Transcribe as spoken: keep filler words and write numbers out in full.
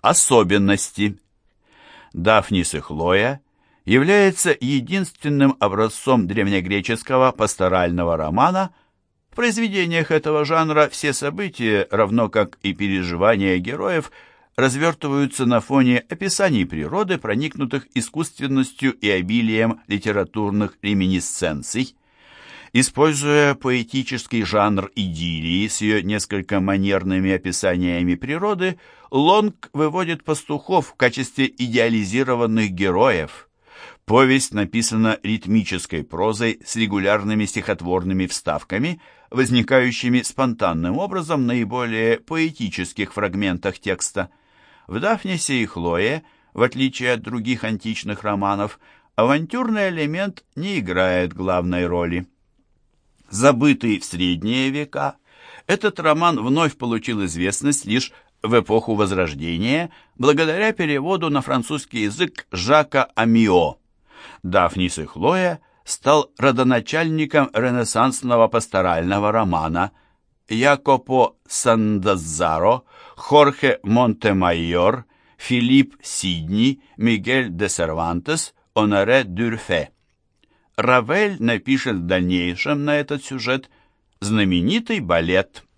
Особенности. Дафнис и Хлоя является единственным образцом древнегреческого пасторального романа. В произведениях этого жанра все события, равно как и переживания героев, развертываются на фоне описаний природы, проникнутых искусственностью и обилием литературных реминисценций. Используя поэтический жанр идиллии с ее несколько манерными описаниями природы, Лонг выводит пастухов в качестве идеализированных героев. Повесть написана ритмической прозой с регулярными стихотворными вставками, возникающими спонтанным образом в наиболее поэтических фрагментах текста. В «Дафнисе и Хлое», в отличие от других античных романов, авантюрный элемент не играет главной роли. Забытый в средние века, этот роман вновь получил известность лишь в эпоху Возрождения благодаря переводу на французский язык Жака Амио. «Дафнис и Хлоя» стал родоначальником ренессансного пасторального романа. Якопо Сандазаро, Хорхе Монтемайор, Филипп Сидни, Мигель де Сервантес, Оноре Дюрфе. Равель напишет в дальнейшем на этот сюжет знаменитый балет.